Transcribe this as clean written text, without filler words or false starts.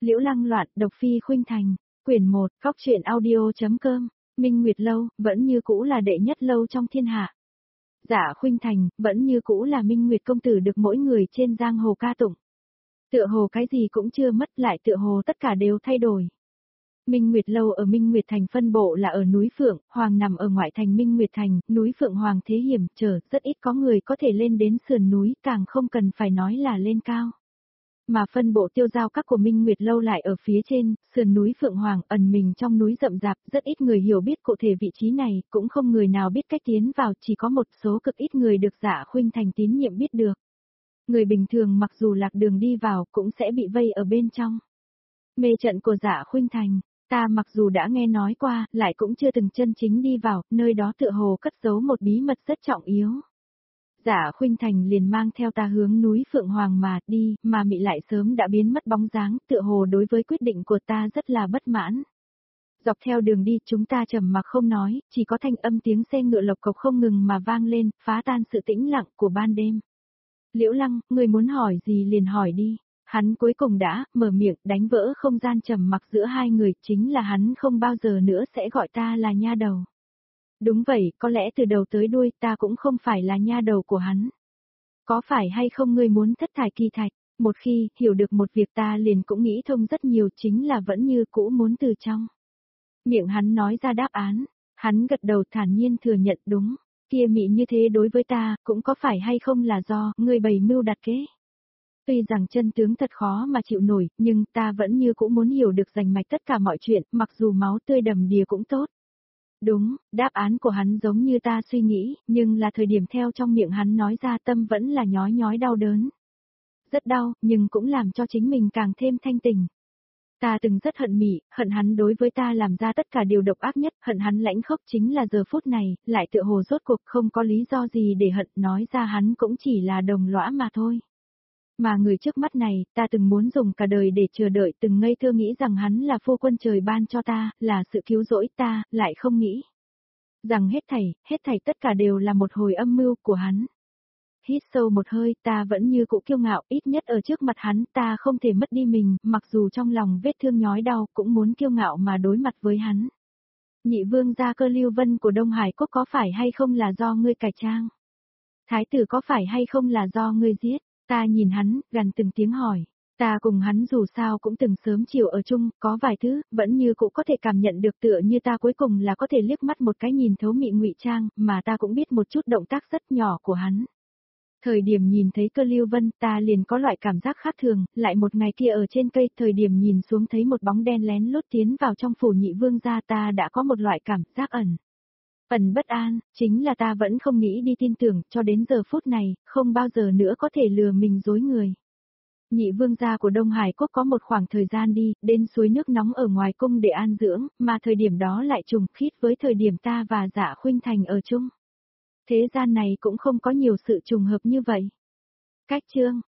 Liễu Lăng loạn, độc phi khuynh thành, quyển 1, Cóc truyện audio.com, Minh Nguyệt Lâu, vẫn như cũ là đệ nhất lâu trong thiên hạ. Dạ khuynh thành, vẫn như cũ là Minh Nguyệt công tử được mỗi người trên giang hồ ca tụng. Tựa hồ cái gì cũng chưa mất lại tựa hồ tất cả đều thay đổi. Minh Nguyệt Lâu ở Minh Nguyệt Thành phân bộ là ở núi Phượng, Hoàng nằm ở ngoại thành Minh Nguyệt Thành, núi Phượng Hoàng thế hiểm trở, rất ít có người có thể lên đến sườn núi, càng không cần phải nói là lên cao. Mà phân bộ tiêu giao các của Minh Nguyệt Lâu lại ở phía trên, sườn núi Phượng Hoàng ẩn mình trong núi rậm rạp, rất ít người hiểu biết cụ thể vị trí này, cũng không người nào biết cách tiến vào, chỉ có một số cực ít người được Dạ khuynh thành tín nhiệm biết được. Người bình thường mặc dù lạc đường đi vào cũng sẽ bị vây ở bên trong. Mê trận của Dạ khuynh thành, ta mặc dù đã nghe nói qua, lại cũng chưa từng chân chính đi vào, nơi đó tựa hồ cất giấu một bí mật rất trọng yếu. Dạ khuynh thành liền mang theo ta hướng núi Phượng Hoàng mà đi, mà mị lại sớm đã biến mất bóng dáng, tựa hồ đối với quyết định của ta rất là bất mãn. Dọc theo đường đi chúng ta trầm mặc không nói, chỉ có thanh âm tiếng xe ngựa lộc cộc không ngừng mà vang lên, phá tan sự tĩnh lặng của ban đêm. Liễu Lăng, người muốn hỏi gì liền hỏi đi. Hắn cuối cùng đã mở miệng đánh vỡ không gian trầm mặc giữa hai người, chính là hắn không bao giờ nữa sẽ gọi ta là nha đầu. Đúng vậy, có lẽ từ đầu tới đuôi ta cũng không phải là nha đầu của hắn. Có phải hay không ngươi muốn thất thải kỳ thạch, một khi hiểu được một việc ta liền cũng nghĩ thông rất nhiều, chính là vẫn như cũ muốn từ trong. Miệng hắn nói ra đáp án, hắn gật đầu thản nhiên thừa nhận đúng, kia mị như thế đối với ta, cũng có phải hay không là do ngươi bày mưu đặt kế. Tuy rằng chân tướng thật khó mà chịu nổi, nhưng ta vẫn như cũng muốn hiểu được rành mạch tất cả mọi chuyện, mặc dù máu tươi đầm đìa cũng tốt. Đúng, đáp án của hắn giống như ta suy nghĩ, nhưng là thời điểm theo trong miệng hắn nói ra tâm vẫn là nhói nhói đau đớn. Rất đau, nhưng cũng làm cho chính mình càng thêm thanh tình. Ta từng rất hận mị, hận hắn đối với ta làm ra tất cả điều độc ác nhất, hận hắn lãnh khốc chính là giờ phút này, lại tựa hồ rốt cuộc không có lý do gì để hận, nói ra hắn cũng chỉ là đồng lõa mà thôi. Mà người trước mắt này, ta từng muốn dùng cả đời để chờ đợi, từng ngây thơ nghĩ rằng hắn là phu quân trời ban cho ta, là sự cứu rỗi ta, lại không nghĩ rằng hết thảy tất cả đều là một hồi âm mưu của hắn. Hít sâu một hơi, ta vẫn như cũ kiêu ngạo, ít nhất ở trước mặt hắn, ta không thể mất đi mình, mặc dù trong lòng vết thương nhói đau, cũng muốn kiêu ngạo mà đối mặt với hắn. Nhị vương gia Cơ Lưu Vân của Đông Hải Quốc có phải hay không là do ngươi cải trang? Thái tử có phải hay không là do ngươi giết? Ta nhìn hắn, gần từng tiếng hỏi. Ta cùng hắn dù sao cũng từng sớm chiều ở chung, có vài thứ, vẫn như cũng có thể cảm nhận được tựa như ta cuối cùng là có thể liếc mắt một cái nhìn thấu mị ngụy trang, mà ta cũng biết một chút động tác rất nhỏ của hắn. Thời điểm nhìn thấy Cơ Lưu Vân, ta liền có loại cảm giác khác thường, lại một ngày kia ở trên cây, thời điểm nhìn xuống thấy một bóng đen lén lút tiến vào trong phủ nhị vương gia, ta đã có một loại cảm giác ẩn bất an, chính là ta vẫn không nghĩ đi tin tưởng, cho đến giờ phút này, không bao giờ nữa có thể lừa mình dối người. Nhị vương gia của Đông Hải Quốc có một khoảng thời gian đi, đến suối nước nóng ở ngoài cung để an dưỡng, mà thời điểm đó lại trùng khít với thời điểm ta và Dạ khuynh thành ở chung. Thế gian này cũng không có nhiều sự trùng hợp như vậy. Cách chương,